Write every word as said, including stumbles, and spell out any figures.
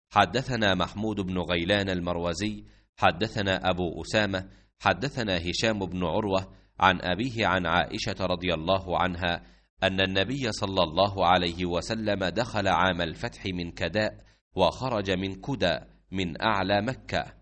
حدثنا محمود بن غيلان المروزي حدثنا أبو أسامة حدثنا هشام بن عروة عن أبيه عن عائشة رضي الله عنها أن النبي صلى الله عليه وسلم دخل عام الفتح من كداء وخرج من كدى من أعلى مكة،